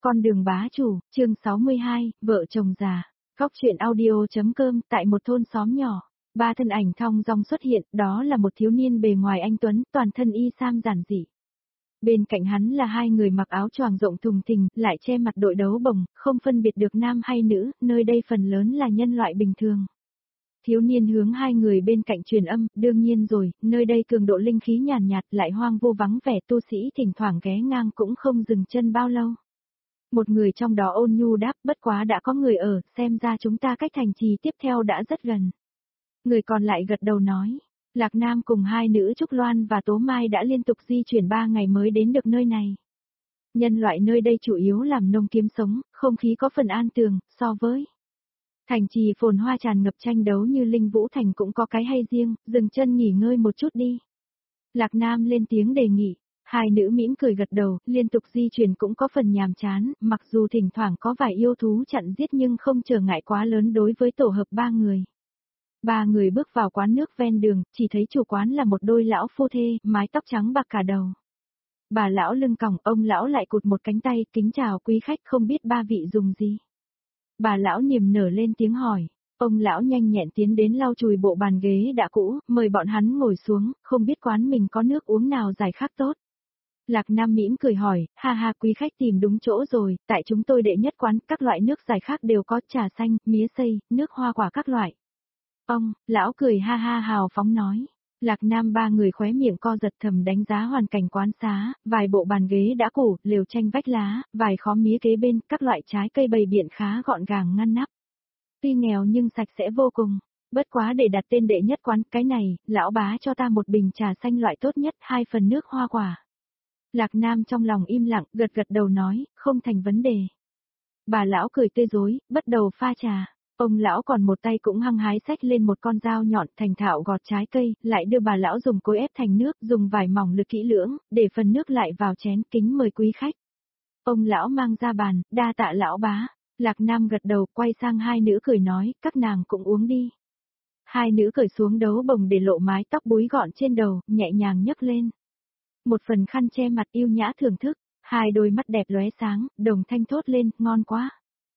Con đường bá chủ, chương 62, vợ chồng già. Góc truyện audio.com. Tại một thôn xóm nhỏ, ba thân ảnh thong dong xuất hiện, đó là một thiếu niên bề ngoài anh tuấn, toàn thân y sam giản dị. Bên cạnh hắn là hai người mặc áo choàng rộng thùng thình, lại che mặt đội đấu bổng, không phân biệt được nam hay nữ, nơi đây phần lớn là nhân loại bình thường. Thiếu niên hướng hai người bên cạnh truyền âm, đương nhiên rồi, nơi đây cường độ linh khí nhàn nhạt, lại hoang vu vắng vẻ, tu sĩ thỉnh thoảng ghé ngang cũng không dừng chân bao lâu. Một người trong đó ôn nhu đáp, bất quá đã có người ở, xem ra chúng ta cách thành trì tiếp theo đã rất gần. Người còn lại gật đầu nói, Lạc Nam cùng hai nữ Trúc Loan và Tố Mai đã liên tục di chuyển 3 ngày mới đến được nơi này. Nhân loại nơi đây chủ yếu làm nông kiếm sống, không khí có phần an tường, so với thành trì phồn hoa tràn ngập tranh đấu như Linh Vũ Thành cũng có cái hay riêng, dừng chân nghỉ ngơi một chút đi. Lạc Nam lên tiếng đề nghị. Hai nữ mỉm cười gật đầu, liên tục di chuyển cũng có phần nhàm chán, mặc dù thỉnh thoảng có vài yêu thú chặn giết nhưng không trở ngại quá lớn đối với tổ hợp ba người. Ba người bước vào quán nước ven đường, chỉ thấy chủ quán là một đôi lão phu thê, mái tóc trắng bạc cả đầu. Bà lão lưng còng, ông lão lại cụt một cánh tay, kính chào quý khách, không biết ba vị dùng gì. Bà lão niềm nở lên tiếng hỏi. Ông lão nhanh nhẹn tiến đến lau chùi bộ bàn ghế đã cũ, mời bọn hắn ngồi xuống, không biết quán mình có nước uống nào giải khát tốt. Lạc Nam mỉm cười hỏi, ha ha, quý khách tìm đúng chỗ rồi, tại chúng tôi đệ nhất quán, các loại nước giải khát đều có, trà xanh, mía xay, nước hoa quả các loại. Ông, lão cười ha ha hào phóng nói. Lạc Nam ba người khóe miệng co giật thầm đánh giá hoàn cảnh quán xá, vài bộ bàn ghế đã cũ, lều tranh vách lá, vài khóm mía kế bên, các loại trái cây bày biện khá gọn gàng ngăn nắp. Tuy nghèo nhưng sạch sẽ vô cùng. Bất quá để đặt tên đệ nhất quán, cái này, lão bá cho ta một bình trà xanh loại tốt nhất, 2 phần nước hoa quả. Lạc Nam trong lòng im lặng, gật gật đầu nói, không thành vấn đề. Bà lão cười tươi rối, bắt đầu pha trà. Ông lão còn một tay cũng hăng hái xách lên một con dao nhọn, thành thạo gọt trái cây, lại đưa bà lão dùng cối ép thành nước, dùng vải mỏng lực kỹ lưỡng, để phần nước lại vào chén, kính mời quý khách. Ông lão mang ra bàn, đa tạ lão bá. Lạc Nam gật đầu, quay sang hai nữ cười nói, các nàng cũng uống đi. Hai nữ cởi xuống đấu bồng để lộ mái tóc búi gọn trên đầu, nhẹ nhàng nhấc lên. Một phần khăn che mặt yêu nhã thưởng thức, hai đôi mắt đẹp lóe sáng, đồng thanh thốt lên, ngon quá.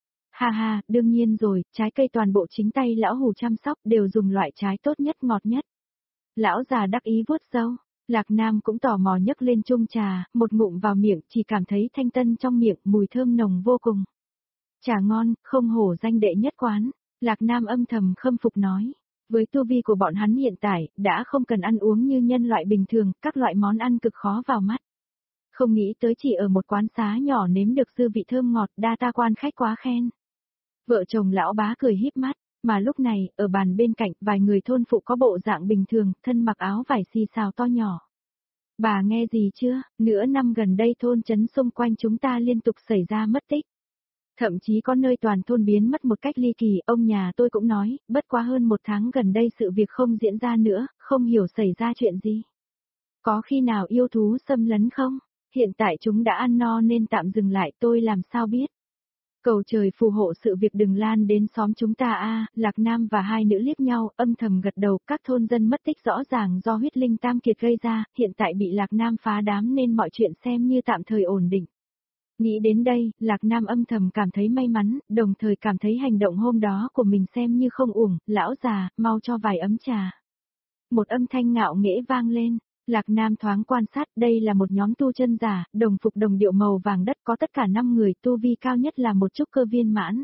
Ha ha, đương nhiên rồi, trái cây toàn bộ chính tay lão hù chăm sóc đều dùng loại trái tốt nhất ngọt nhất. Lão già đắc ý vuốt râu, Lạc Nam cũng tò mò nhấc lên chung trà, một ngụm vào miệng chỉ cảm thấy thanh tân trong miệng, mùi thơm nồng vô cùng. Trà ngon, không hổ danh đệ nhất quán, Lạc Nam âm thầm khâm phục nói. Với tu vi của bọn hắn hiện tại, đã không cần ăn uống như nhân loại bình thường, các loại món ăn cực khó vào mắt. Không nghĩ tới chỉ ở một quán xá nhỏ nếm được dư vị thơm ngọt, đa ta quan khách quá khen. Vợ chồng lão bá cười híp mắt, mà lúc này, ở bàn bên cạnh, vài người thôn phụ có bộ dạng bình thường, thân mặc áo vải xì xào to nhỏ. Bà nghe gì chưa, nửa năm gần đây thôn trấn xung quanh chúng ta liên tục xảy ra mất tích. Thậm chí có nơi toàn thôn biến mất một cách ly kỳ, ông nhà tôi cũng nói, bất quá hơn 1 tháng gần đây sự việc không diễn ra nữa, không hiểu xảy ra chuyện gì. Có khi nào yêu thú xâm lấn không? Hiện tại chúng đã ăn no nên tạm dừng lại, tôi làm sao biết. Cầu trời phù hộ sự việc đừng lan đến xóm chúng ta a. Lạc Nam và hai nữ liếc nhau, âm thầm gật đầu, các thôn dân mất tích rõ ràng do huyết linh tam kiệt gây ra, hiện tại bị Lạc Nam phá đám nên mọi chuyện xem như tạm thời ổn định. Nghĩ đến đây, Lạc Nam âm thầm cảm thấy may mắn, đồng thời cảm thấy hành động hôm đó của mình xem như không uổng, lão già, mau cho vài ấm trà. Một âm thanh ngạo nghễ vang lên, Lạc Nam thoáng quan sát, đây là một nhóm tu chân giả, đồng phục đồng điệu màu vàng đất có tất cả 5 người, tu vi cao nhất là một trúc cơ viên mãn.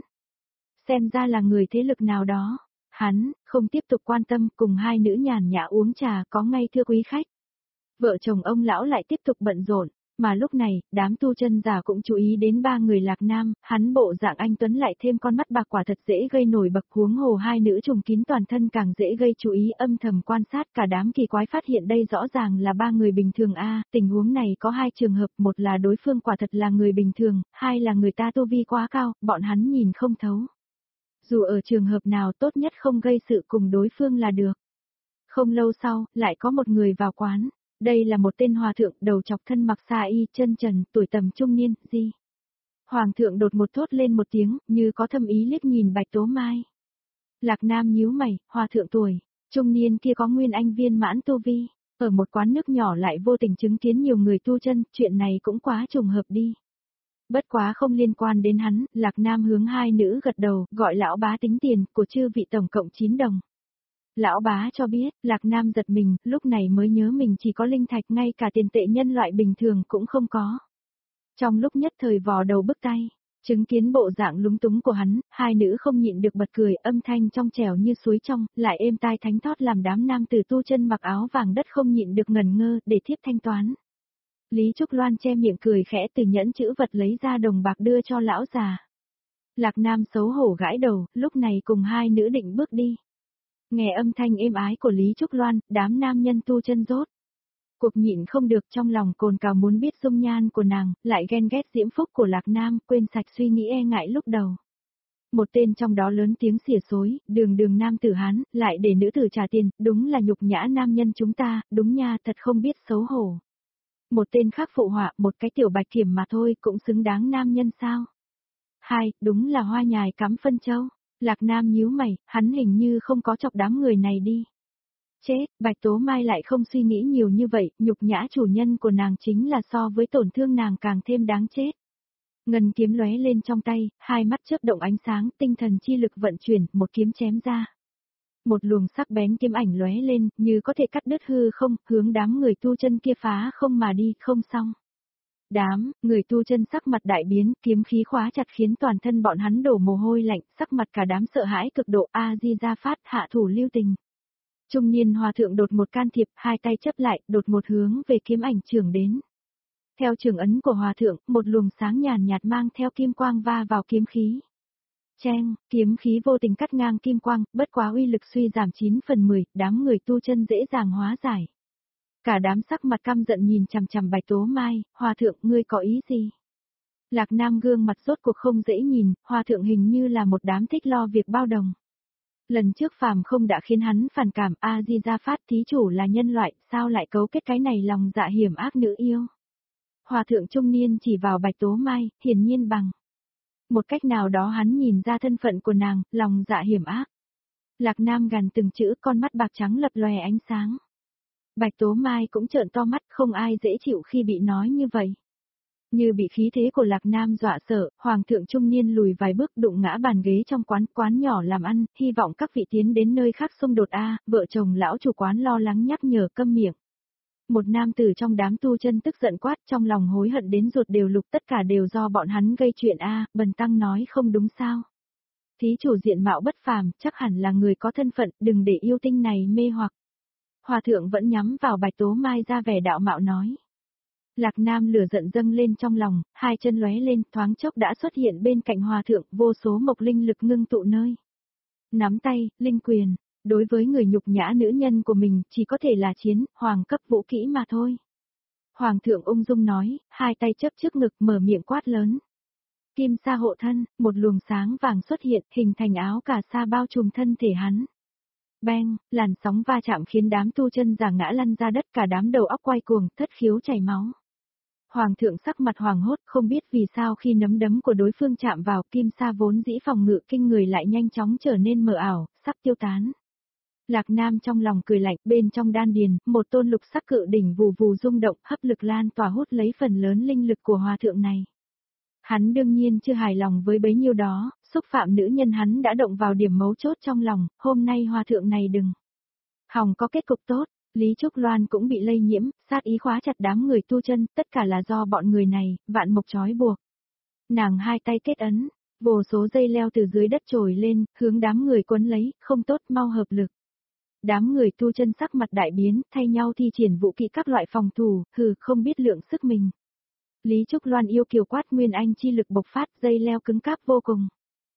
Xem ra là người thế lực nào đó. Hắn, không tiếp tục quan tâm, cùng hai nữ nhàn nhã uống trà, có ngay thưa quý khách. Vợ chồng ông lão lại tiếp tục bận rộn. Mà lúc này, đám tu chân giả cũng chú ý đến ba người Lạc Nam, hắn bộ dạng anh tuấn lại thêm con mắt bạc quả thật dễ gây nổi bật, huống hồ hai nữ trùng kín toàn thân càng dễ gây chú ý, âm thầm quan sát cả đám kỳ quái phát hiện đây rõ ràng là ba người bình thường a. Tình huống này có hai trường hợp, một là đối phương quả thật là người bình thường, hai là người ta tu vi quá cao, bọn hắn nhìn không thấu. Dù ở trường hợp nào tốt nhất không gây sự cùng đối phương là được. Không lâu sau, lại có một người vào quán. Đây là một tên hòa thượng đầu chọc thân mặc sa y chân trần, tuổi tầm trung niên, gì? Hoàng thượng đột một thốt lên một tiếng, như có thâm ý liếc nhìn Bạch Tố Mai. Lạc Nam nhíu mày, hòa thượng tuổi trung niên kia có nguyên anh viên mãn tu vi, ở một quán nước nhỏ lại vô tình chứng kiến nhiều người tu chân, chuyện này cũng quá trùng hợp đi. Bất quá không liên quan đến hắn, Lạc Nam hướng hai nữ gật đầu, gọi lão bá tính tiền của chư vị tổng cộng 9 đồng. Lão bá cho biết, Lạc Nam giật mình, lúc này mới nhớ mình chỉ có linh thạch, ngay cả tiền tệ nhân loại bình thường cũng không có. Trong lúc nhất thời vò đầu bứt tay, chứng kiến bộ dạng lúng túng của hắn, hai nữ không nhịn được bật cười, âm thanh trong trẻo như suối trong, lại êm tai thánh thót làm đám nam tử tu chân mặc áo vàng đất không nhịn được ngẩn ngơ, để thiếp thanh toán. Lý Trúc Loan che miệng cười khẽ, từ nhẫn chữ vật lấy ra đồng bạc đưa cho lão già. Lạc Nam xấu hổ gãi đầu, lúc này cùng hai nữ định bước đi. Nghe âm thanh êm ái của Lý Trúc Loan, đám nam nhân tu chân rốt cuộc nhịn không được, trong lòng cồn cào muốn biết dung nhan của nàng, lại ghen ghét diễm phúc của Lạc Nam, quên sạch suy nghĩ e ngại lúc đầu. Một tên trong đó lớn tiếng xỉa xối, đường nam tử Hán, lại để nữ tử trả tiền, đúng là nhục nhã nam nhân chúng ta, đúng nha, thật không biết xấu hổ. Một tên khác phụ họa, một cái tiểu bạch kiểm mà thôi, cũng xứng đáng nam nhân sao? Hai, đúng là hoa nhài cắm phân châu. Lạc Nam nhíu mày, hắn hình như không có chọc đám người này đi. Chết, Bạch Tố Mai lại không suy nghĩ nhiều như vậy, nhục nhã chủ nhân của nàng chính là so với tổn thương nàng càng thêm đáng chết. Ngân kiếm lóe lên trong tay, hai mắt chớp động ánh sáng, tinh thần chi lực vận chuyển, một kiếm chém ra. Một luồng sắc bén kiếm ảnh lóe lên, như có thể cắt đứt hư không, hướng đám người tu chân kia phá không mà đi, không xong. Đám, người tu chân sắc mặt đại biến, kiếm khí khóa chặt khiến toàn thân bọn hắn đổ mồ hôi lạnh, sắc mặt cả đám sợ hãi cực độ, A-di-đà Phát, hạ thủ lưu tình. Trung niên hòa thượng đột một can thiệp, hai tay chấp lại, đột một hướng về kiếm ảnh chưởng đến. Theo trường ấn của hòa thượng, một luồng sáng nhàn nhạt mang theo kim quang va vào kiếm khí. Cheng, kiếm khí vô tình cắt ngang kim quang, bất quá uy lực suy giảm 9/10, đám người tu chân dễ dàng hóa giải. Cả đám sắc mặt căm giận nhìn chằm chằm Bạch Tố Mai, hòa thượng ngươi có ý gì? Lạc Nam gương mặt rốt cuộc không dễ nhìn, hòa thượng hình như là một đám thích lo việc bao đồng. Lần trước phàm không đã khiến hắn phản cảm, A-di-đà Phát, thí chủ là nhân loại, sao lại cấu kết cái này lòng dạ hiểm ác nữ yêu? Hòa thượng trung niên chỉ vào Bạch Tố Mai, hiển nhiên bằng một cách nào đó hắn nhìn ra thân phận của nàng, lòng dạ hiểm ác. Lạc Nam gằn từng chữ, con mắt bạc trắng lập lòe ánh sáng. Bạch Tố Mai cũng trợn to mắt, không ai dễ chịu khi bị nói như vậy. Như bị khí thế của Lạc Nam dọa sợ, hoàng thượng trung niên lùi vài bước, đụng ngã bàn ghế trong quán nhỏ làm ăn, hy vọng các vị tiến đến nơi khác xung đột a. Vợ chồng lão chủ quán lo lắng nhắc nhở, câm miệng. Một nam tử trong đám tu chân tức giận quát, trong lòng hối hận đến ruột đều lục, tất cả đều do bọn hắn gây chuyện a. Bần tăng nói không đúng sao? Thí chủ diện mạo bất phàm, chắc hẳn là người có thân phận, đừng để yêu tinh này mê hoặc. Hòa thượng vẫn nhắm vào Bạch Tố Mai ra vẻ đạo mạo nói. Lạc Nam lửa giận dâng lên trong lòng, hai chân lóe lên, thoáng chốc đã xuất hiện bên cạnh hòa thượng, vô số mộc linh lực ngưng tụ nơi. Nắm tay, linh quyền, đối với người nhục nhã nữ nhân của mình, chỉ có thể là chiến, hoàng cấp vũ kỹ mà thôi. Hoàng thượng ung dung nói, hai tay chấp trước ngực mở miệng quát lớn. Kim sa hộ thân, một luồng sáng vàng xuất hiện, hình thành áo cà sa bao trùm thân thể hắn. Bang, làn sóng va chạm khiến đám tu chân giả ngã lăn ra đất, cả đám đầu óc quay cuồng, thất khiếu chảy máu. Hoàng thượng sắc mặt hoàng hốt, không biết vì sao khi nắm đấm của đối phương chạm vào, kim sa vốn dĩ phòng ngự kinh người lại nhanh chóng trở nên mờ ảo, sắp tiêu tán. Lạc Nam trong lòng cười lạnh, bên trong đan điền, một tôn lục sắc cự đỉnh vù vù rung động, hấp lực lan tỏa hút lấy phần lớn linh lực của hòa thượng này. Hắn đương nhiên chưa hài lòng với bấy nhiêu đó, xúc phạm nữ nhân hắn đã động vào điểm mấu chốt trong lòng, hôm nay hòa thượng này đừng hòng có kết cục tốt. Lý Trúc Loan cũng bị lây nhiễm, sát ý khóa chặt đám người tu chân, tất cả là do bọn người này, vạn mộc trói buộc. Nàng hai tay kết ấn, vô số dây leo từ dưới đất trồi lên, hướng đám người quấn lấy, không tốt, mau hợp lực. Đám người tu chân sắc mặt đại biến, thay nhau thi triển vũ kỹ các loại phòng thủ, không biết lượng sức mình. Lý Trúc Loan yêu kiều quát, nguyên anh chi lực bộc phát, dây leo cứng cáp vô cùng.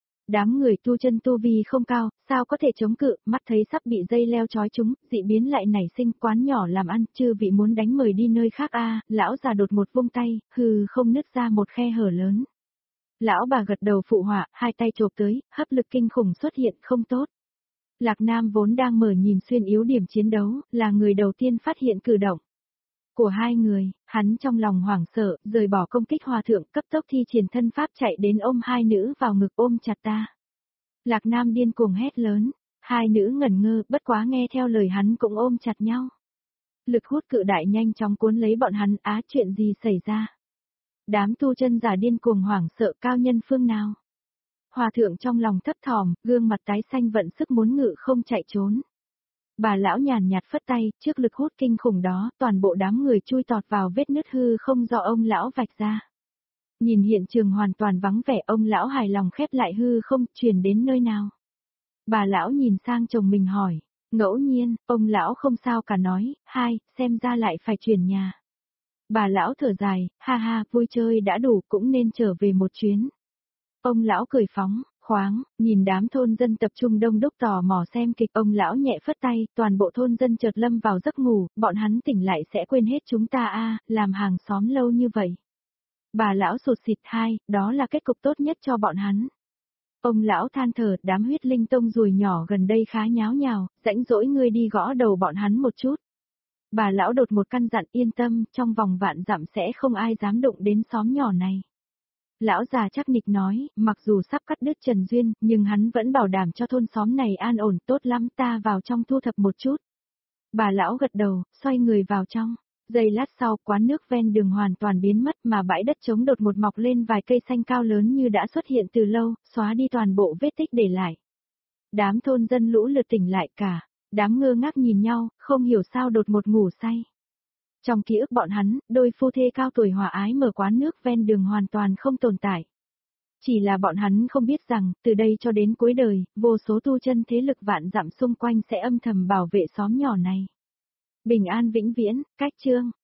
Đám người tu chân tu vi không cao, sao có thể chống cự, mắt thấy sắp bị dây leo trói chúng, dị biến lại nảy sinh, quán nhỏ làm ăn, chư vị muốn đánh mời đi nơi khác a. Lão già đột một vung tay, không nứt ra một khe hở lớn. Lão bà gật đầu phụ họa, hai tay chộp tới, hấp lực kinh khủng xuất hiện, không tốt. Lạc Nam vốn đang mở nhìn xuyên yếu điểm chiến đấu, là người đầu tiên phát hiện cử động của hai người, hắn trong lòng hoảng sợ, rời bỏ công kích hòa thượng, cấp tốc thi triển thân pháp chạy đến ôm hai nữ vào ngực, ôm chặt ta. Lạc Nam điên cuồng hét lớn, hai nữ ngẩn ngơ, bất quá nghe theo lời hắn cũng ôm chặt nhau. Lực hút cự đại nhanh chóng cuốn lấy bọn hắn, chuyện gì xảy ra? Đám tu chân giả điên cuồng hoảng sợ cao nhân phương nào. Hòa thượng trong lòng thấp thỏm, gương mặt tái xanh vận sức muốn ngự không chạy trốn. Bà lão nhàn nhạt phất tay, trước lực hút kinh khủng đó, toàn bộ đám người chui tọt vào vết nứt hư không do ông lão vạch ra. Nhìn hiện trường hoàn toàn vắng vẻ, ông lão hài lòng khép lại hư không, truyền đến nơi nào. Bà lão nhìn sang chồng mình hỏi, ngẫu nhiên, ông lão không sao cả nói, hai, xem ra lại phải chuyển nhà. Bà lão thở dài, ha ha, vui chơi đã đủ cũng nên trở về một chuyến. Ông lão cười phóng, khoáng, nhìn đám thôn dân tập trung đông đúc tò mò xem kịch, ông lão nhẹ phất tay, toàn bộ thôn dân chợt lâm vào giấc ngủ, bọn hắn tỉnh lại sẽ quên hết chúng ta làm hàng xóm lâu như vậy. Bà lão sụt xịt hai, đó là kết cục tốt nhất cho bọn hắn. Ông lão than thở, đám huyết linh tông ruồi nhỏ gần đây khá nháo nhào, rãnh rỗi ngươi đi gõ đầu bọn hắn một chút. Bà lão đột một căn dặn yên tâm, trong vòng vạn dặm sẽ không ai dám đụng đến xóm nhỏ này. Lão già chắc nịch nói, mặc dù sắp cắt đứt Trần Duyên, nhưng hắn vẫn bảo đảm cho thôn xóm này an ổn, tốt lắm, ta vào trong thu thập một chút. Bà lão gật đầu, xoay người vào trong. Giây lát sau, quán nước ven đường hoàn toàn biến mất mà bãi đất trống đột một mọc lên vài cây xanh cao lớn như đã xuất hiện từ lâu, xóa đi toàn bộ vết tích để lại. Đám thôn dân lũ lượt tỉnh lại cả, đám ngơ ngác nhìn nhau, không hiểu sao đột một ngủ say. Trong ký ức bọn hắn, đôi phu thê cao tuổi hòa ái mở quán nước ven đường hoàn toàn không tồn tại. Chỉ là bọn hắn không biết rằng, từ đây cho đến cuối đời, vô số tu chân thế lực vạn dặm xung quanh sẽ âm thầm bảo vệ xóm nhỏ này. Bình an vĩnh viễn, cách chương.